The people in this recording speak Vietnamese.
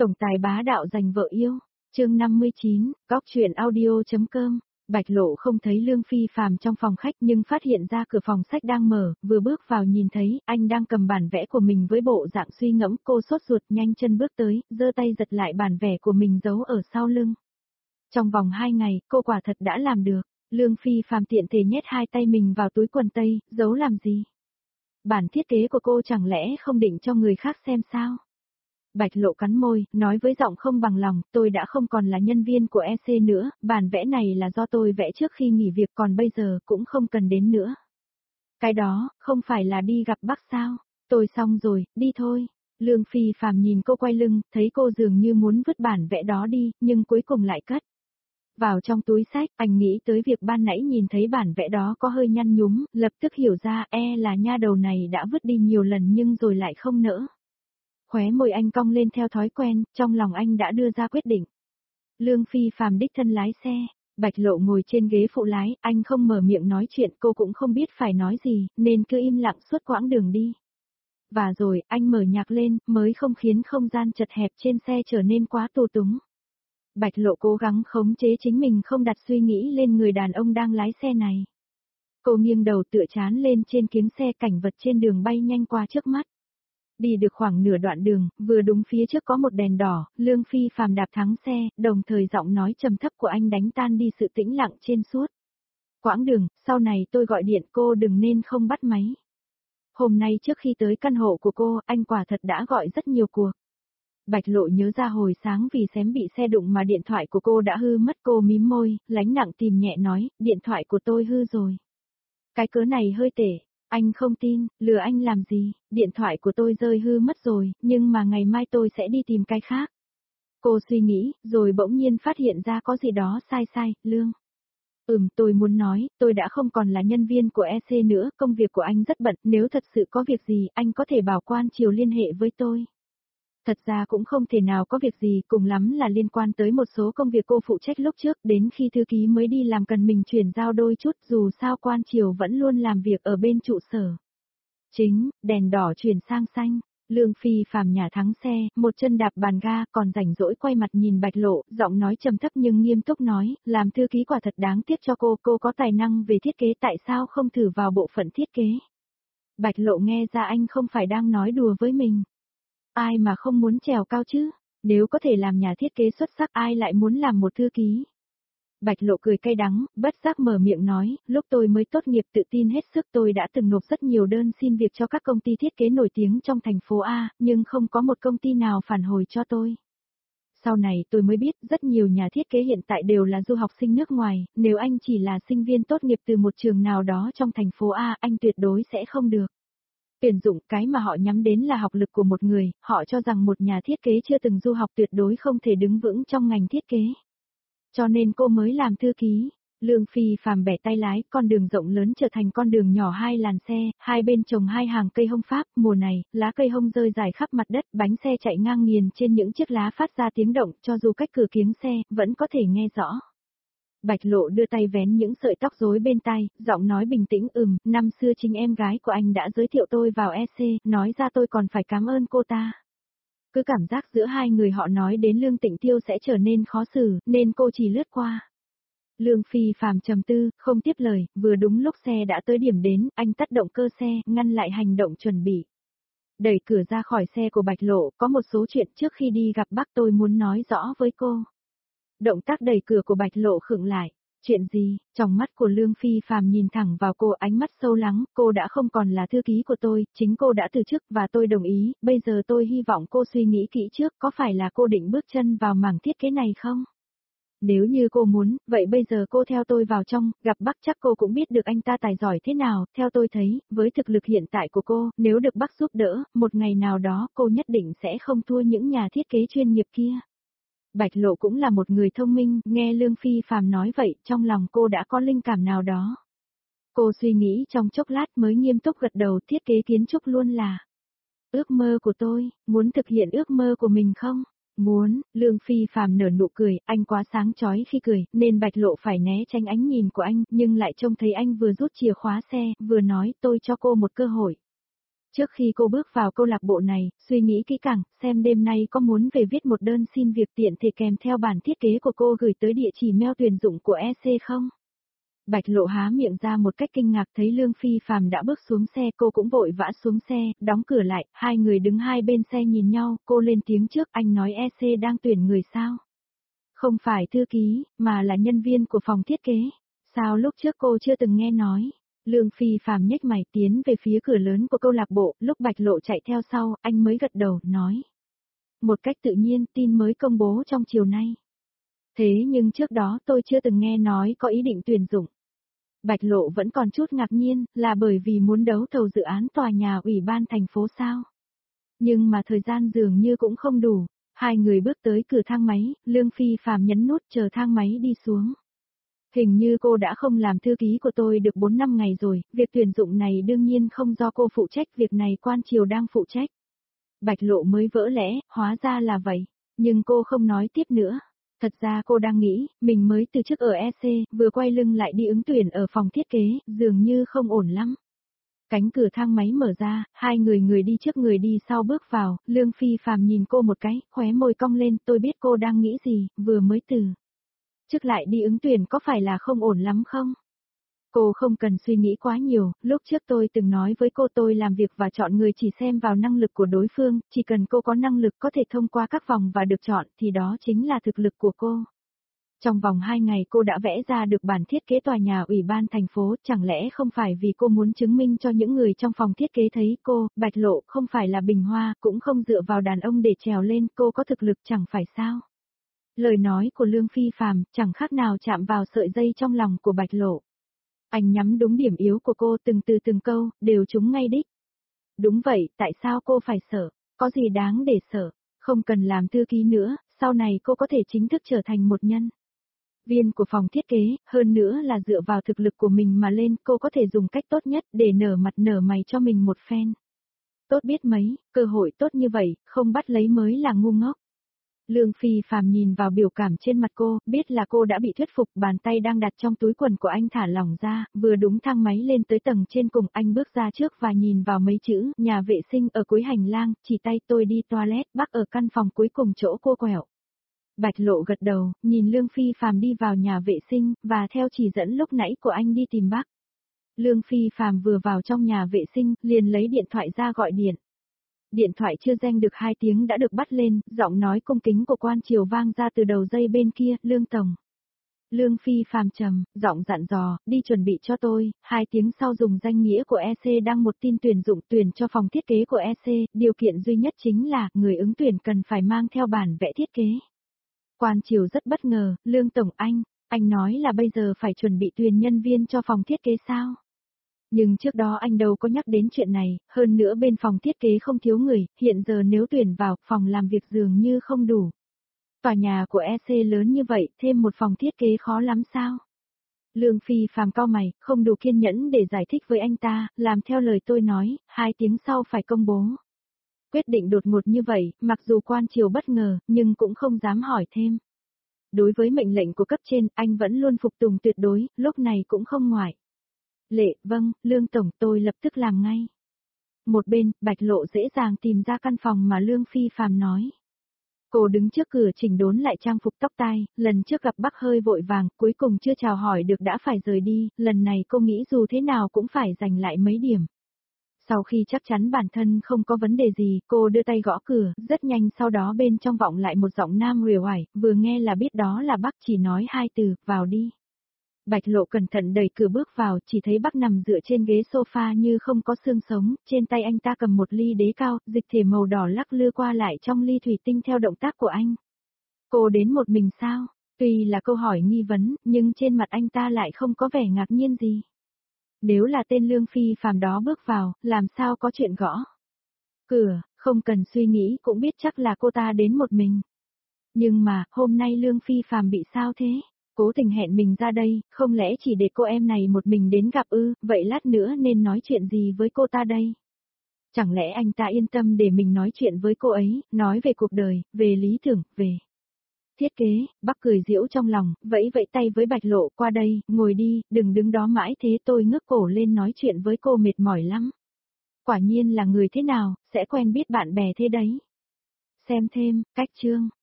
Tổng tài bá đạo giành vợ yêu. Chương 59, Góc truyện audio.com. Bạch Lộ không thấy Lương Phi Phàm trong phòng khách nhưng phát hiện ra cửa phòng sách đang mở, vừa bước vào nhìn thấy anh đang cầm bản vẽ của mình với bộ dạng suy ngẫm, cô sốt ruột nhanh chân bước tới, giơ tay giật lại bản vẽ của mình giấu ở sau lưng. Trong vòng 2 ngày, cô quả thật đã làm được. Lương Phi Phàm tiện thể nhét 2 tay mình vào túi quần tây, giấu làm gì? Bản thiết kế của cô chẳng lẽ không định cho người khác xem sao? Bạch Lộ cắn môi, nói với giọng không bằng lòng, tôi đã không còn là nhân viên của EC nữa, bản vẽ này là do tôi vẽ trước khi nghỉ việc, còn bây giờ cũng không cần đến nữa. Cái đó, không phải là đi gặp bác sao? Tôi xong rồi, đi thôi. Lương Phi Phàm nhìn cô quay lưng, thấy cô dường như muốn vứt bản vẽ đó đi, nhưng cuối cùng lại cất vào trong túi sách. Anh nghĩ tới việc ban nãy nhìn thấy bản vẽ đó có hơi nhăn nhúm, lập tức hiểu ra là nha đầu này đã vứt đi nhiều lần nhưng rồi lại không nỡ. Khóe môi anh cong lên theo thói quen, trong lòng anh đã đưa ra quyết định. Lương Phi Phàm đích thân lái xe, Bạch Lộ ngồi trên ghế phụ lái, anh không mở miệng nói chuyện, cô cũng không biết phải nói gì, nên cứ im lặng suốt quãng đường đi. Và rồi, anh mở nhạc lên, mới không khiến không gian chật hẹp trên xe trở nên quá tù túng. Bạch Lộ cố gắng khống chế chính mình không đặt suy nghĩ lên người đàn ông đang lái xe này. Cô nghiêng đầu tựa trán lên trên kiếng xe, cảnh vật trên đường bay nhanh qua trước mắt. Đi được khoảng nửa đoạn đường, vừa đúng phía trước có một đèn đỏ, Lương Phi Phàm đạp thắng xe, đồng thời giọng nói trầm thấp của anh đánh tan đi sự tĩnh lặng trên suốt quãng đường. Sau này tôi gọi điện cô đừng nên không bắt máy. Hôm nay trước khi tới căn hộ của cô, anh quả thật đã gọi rất nhiều cuộc. Bạch Lộ nhớ ra hồi sáng vì xém bị xe đụng mà điện thoại của cô đã hư mất, cô mím môi, lãnh nặng tìm nhẹ nói, điện thoại của tôi hư rồi. Cái cớ này hơi tệ. Anh không tin, lừa anh làm gì, điện thoại của tôi rơi hư mất rồi, nhưng mà ngày mai tôi sẽ đi tìm cái khác. Cô suy nghĩ, rồi bỗng nhiên phát hiện ra có gì đó sai, Lương. Tôi muốn nói, tôi đã không còn là nhân viên của EC nữa, công việc của anh rất bận, nếu thật sự có việc gì, anh có thể bảo quan chiều liên hệ với tôi. Thật ra cũng không thể nào có việc gì, cùng lắm là liên quan tới một số công việc cô phụ trách lúc trước, đến khi thư ký mới đi làm cần mình chuyển giao đôi chút, dù sao quan triều vẫn luôn làm việc ở bên trụ sở. Chính, đèn đỏ chuyển sang xanh, Lương Phi Phàm nhả thắng xe, một chân đạp bàn ga, còn rảnh rỗi quay mặt nhìn Bạch Lộ, giọng nói trầm thấp nhưng nghiêm túc nói, làm thư ký quả thật đáng tiếc cho cô có tài năng về thiết kế, tại sao không thử vào bộ phận thiết kế? Bạch Lộ nghe ra anh không phải đang nói đùa với mình. Ai mà không muốn trèo cao chứ, nếu có thể làm nhà thiết kế xuất sắc ai lại muốn làm một thư ký. Bạch Lộ cười cay đắng, bất giác mở miệng nói, lúc tôi mới tốt nghiệp tự tin hết sức, tôi đã từng nộp rất nhiều đơn xin việc cho các công ty thiết kế nổi tiếng trong thành phố A, nhưng không có một công ty nào phản hồi cho tôi. Sau này tôi mới biết rất nhiều nhà thiết kế hiện tại đều là du học sinh nước ngoài, nếu anh chỉ là sinh viên tốt nghiệp từ một trường nào đó trong thành phố A, anh tuyệt đối sẽ không được tuyển dụng. Cái mà họ nhắm đến là học lực của một người, họ cho rằng một nhà thiết kế chưa từng du học tuyệt đối không thể đứng vững trong ngành thiết kế. Cho nên cô mới làm thư ký. Lương Phi Phàm bẻ tay lái, con đường rộng lớn trở thành con đường nhỏ 2 làn xe, hai bên trồng 2 hàng cây hông Pháp, mùa này, lá cây hông rơi rải khắp mặt đất, bánh xe chạy ngang nghiền trên những chiếc lá phát ra tiếng động, cho dù cách cửa kiếng xe, vẫn có thể nghe rõ. Bạch Lộ đưa tay vén những sợi tóc rối bên tai, giọng nói bình tĩnh, năm xưa chính em gái của anh đã giới thiệu tôi vào EC, nói ra tôi còn phải cảm ơn cô ta. Cứ cảm giác giữa hai người họ nói đến Lương Tịnh Tiêu sẽ trở nên khó xử, nên cô chỉ lướt qua. Lương Phi Phàm trầm tư, không tiếp lời, vừa đúng lúc xe đã tới điểm đến, anh tắt động cơ xe, ngăn lại hành động chuẩn bị. Đẩy cửa ra khỏi xe của Bạch Lộ, có một số chuyện trước khi đi gặp bác tôi muốn nói rõ với cô. Động tác đẩy cửa của Bạch Lộ khựng lại. Chuyện gì? Trong mắt của Lương Phi Phàm nhìn thẳng vào cô, ánh mắt sâu lắng, cô đã không còn là thư ký của tôi, chính cô đã từ chức và tôi đồng ý, bây giờ tôi hy vọng cô suy nghĩ kỹ trước, có phải là cô định bước chân vào mảng thiết kế này không? Nếu như cô muốn, vậy bây giờ cô theo tôi vào trong, gặp bác chắc cô cũng biết được anh ta tài giỏi thế nào, theo tôi thấy, với thực lực hiện tại của cô, nếu được bác giúp đỡ, một ngày nào đó cô nhất định sẽ không thua những nhà thiết kế chuyên nghiệp kia. Bạch Lộ cũng là một người thông minh, nghe Lương Phi Phàm nói vậy, trong lòng cô đã có linh cảm nào đó. Cô suy nghĩ trong chốc lát mới nghiêm túc gật đầu, thiết kế kiến trúc luôn là ước mơ của tôi, muốn thực hiện ước mơ của mình không? Muốn. Lương Phi Phàm nở nụ cười, anh quá sáng chói khi cười, nên Bạch Lộ phải né tránh ánh nhìn của anh, nhưng lại trông thấy anh vừa rút chìa khóa xe, vừa nói tôi cho cô một cơ hội. Trước khi cô bước vào câu lạc bộ này, suy nghĩ kỹ càng, xem đêm nay có muốn về viết một đơn xin việc tiện thể kèm theo bản thiết kế của cô gửi tới địa chỉ mail tuyển dụng của EC không? Bạch Lộ há miệng ra một cách kinh ngạc thấy Lương Phi Phàm đã bước xuống xe, cô cũng vội vã xuống xe, đóng cửa lại, hai người đứng hai bên xe nhìn nhau, cô lên tiếng trước, anh nói EC đang tuyển người sao? Không phải thư ký, mà là nhân viên của phòng thiết kế. Sao lúc trước cô chưa từng nghe nói? Lương Phi Phàm nhếch mày tiến về phía cửa lớn của câu lạc bộ, lúc Bạch Lộ chạy theo sau, anh mới gật đầu, nói. Một cách tự nhiên, tin mới công bố trong chiều nay. Thế nhưng trước đó tôi chưa từng nghe nói có ý định tuyển dụng. Bạch Lộ vẫn còn chút ngạc nhiên, là bởi vì muốn đấu thầu dự án tòa nhà ủy ban thành phố sao? Nhưng mà thời gian dường như cũng không đủ. Hai người bước tới cửa thang máy, Lương Phi Phàm nhấn nút chờ thang máy đi xuống. Hình như cô đã không làm thư ký của tôi được 4 năm ngày rồi, việc tuyển dụng này đương nhiên không do cô phụ trách, việc này quan triều đang phụ trách. Bạch Lộ mới vỡ lẽ, hóa ra là vậy, nhưng cô không nói tiếp nữa. Thật ra cô đang nghĩ, mình mới từ chức ở EC, vừa quay lưng lại đi ứng tuyển ở phòng thiết kế, dường như không ổn lắm. Cánh cửa thang máy mở ra, hai người đi trước người đi sau bước vào, Lương Phi Phàm nhìn cô một cái, khóe môi cong lên, tôi biết cô đang nghĩ gì, vừa mới từ chức lại đi ứng tuyển có phải là không ổn lắm không? Cô không cần suy nghĩ quá nhiều, lúc trước tôi từng nói với cô tôi làm việc và chọn người chỉ xem vào năng lực của đối phương, chỉ cần cô có năng lực có thể thông qua các vòng và được chọn thì đó chính là thực lực của cô. Trong vòng 2 ngày cô đã vẽ ra được bản thiết kế tòa nhà ủy ban thành phố, chẳng lẽ không phải vì cô muốn chứng minh cho những người trong phòng thiết kế thấy cô, Bạch Lộ, không phải là bình hoa, cũng không dựa vào đàn ông để trèo lên, cô có thực lực chẳng phải sao? Lời nói của Lương Phi Phàm chẳng khác nào chạm vào sợi dây trong lòng của Bạch Lộ. Anh nhắm đúng điểm yếu của cô từng từ từng câu, đều trúng ngay đích. Đúng vậy, tại sao cô phải sợ? Có gì đáng để sợ? Không cần làm thư ký nữa, sau này cô có thể chính thức trở thành một nhân viên của phòng thiết kế, hơn nữa là dựa vào thực lực của mình mà lên, cô có thể dùng cách tốt nhất để nở mặt nở mày cho mình một phen. Tốt biết mấy, cơ hội tốt như vậy, không bắt lấy mới là ngu ngốc. Lương Phi Phàm nhìn vào biểu cảm trên mặt cô, biết là cô đã bị thuyết phục, bàn tay đang đặt trong túi quần của anh thả lỏng ra, vừa đúng thang máy lên tới tầng trên cùng, anh bước ra trước và nhìn vào mấy chữ, nhà vệ sinh ở cuối hành lang, chỉ tay tôi đi toilet, bác ở căn phòng cuối cùng chỗ cô quẹo. Bạch Lộ gật đầu, nhìn Lương Phi Phàm đi vào nhà vệ sinh, và theo chỉ dẫn lúc nãy của anh đi tìm bác. Lương Phi Phàm vừa vào trong nhà vệ sinh, liền lấy điện thoại ra gọi điện. Điện thoại chưa reng được 2 tiếng đã được bắt lên, giọng nói cung kính của quan triều vang ra từ đầu dây bên kia, Lương Tổng. Lương Phi Phàm trầm, giọng dặn dò, đi chuẩn bị cho tôi, 2 tiếng sau dùng danh nghĩa của EC đăng một tin tuyển dụng tuyển cho phòng thiết kế của EC, điều kiện duy nhất chính là, người ứng tuyển cần phải mang theo bản vẽ thiết kế. Quan triều rất bất ngờ, Lương Tổng anh nói là bây giờ phải chuẩn bị tuyển nhân viên cho phòng thiết kế sao? Nhưng trước đó anh đâu có nhắc đến chuyện này, hơn nữa bên phòng thiết kế không thiếu người, hiện giờ nếu tuyển vào, phòng làm việc dường như không đủ. Tòa nhà của EC lớn như vậy, thêm một phòng thiết kế khó lắm sao? Lương Phi Phàm cau mày, không đủ kiên nhẫn để giải thích với anh ta, làm theo lời tôi nói, 2 tiếng sau phải công bố. Quyết định đột ngột như vậy, mặc dù quan triều bất ngờ, nhưng cũng không dám hỏi thêm. Đối với mệnh lệnh của cấp trên, anh vẫn luôn phục tùng tuyệt đối, lúc này cũng không ngoại lệ. Vâng, Lương Tổng, tôi lập tức làm ngay. Một bên, Bạch Lộ dễ dàng tìm ra căn phòng mà Lương Phi Phàm nói. Cô đứng trước cửa chỉnh đốn lại trang phục tóc tai, lần trước gặp bác hơi vội vàng, cuối cùng chưa chào hỏi được đã phải rời đi, lần này cô nghĩ dù thế nào cũng phải giành lại mấy điểm. Sau khi chắc chắn bản thân không có vấn đề gì, cô đưa tay gõ cửa, rất nhanh sau đó bên trong vọng lại một giọng nam uể oải, vừa nghe là biết đó là bác, chỉ nói 2 từ, vào đi. Bạch Lộ cẩn thận đẩy cửa bước vào, chỉ thấy bác nằm dựa trên ghế sofa như không có xương sống, trên tay anh ta cầm một ly đế cao, dịch thể màu đỏ lắc lư qua lại trong ly thủy tinh theo động tác của anh. Cô đến một mình sao? Tuy là câu hỏi nghi vấn, nhưng trên mặt anh ta lại không có vẻ ngạc nhiên gì. Nếu là tên Lương Phi Phàm đó bước vào, làm sao có chuyện gõ cửa, không cần suy nghĩ cũng biết chắc là cô ta đến một mình. Nhưng mà, hôm nay Lương Phi Phàm bị sao thế? Cố tình hẹn mình ra đây, không lẽ chỉ để cô em này một mình đến gặp ư, vậy lát nữa nên nói chuyện gì với cô ta đây? Chẳng lẽ anh ta yên tâm để mình nói chuyện với cô ấy, nói về cuộc đời, về lý tưởng, về thiết kế, bác cười giễu trong lòng, vẫy vẫy tay với Bạch Lộ, qua đây, ngồi đi, đừng đứng đó mãi thế, tôi ngước cổ lên nói chuyện với cô mệt mỏi lắm. Quả nhiên là người thế nào, sẽ quen biết bạn bè thế đấy. Xem thêm, cách chương.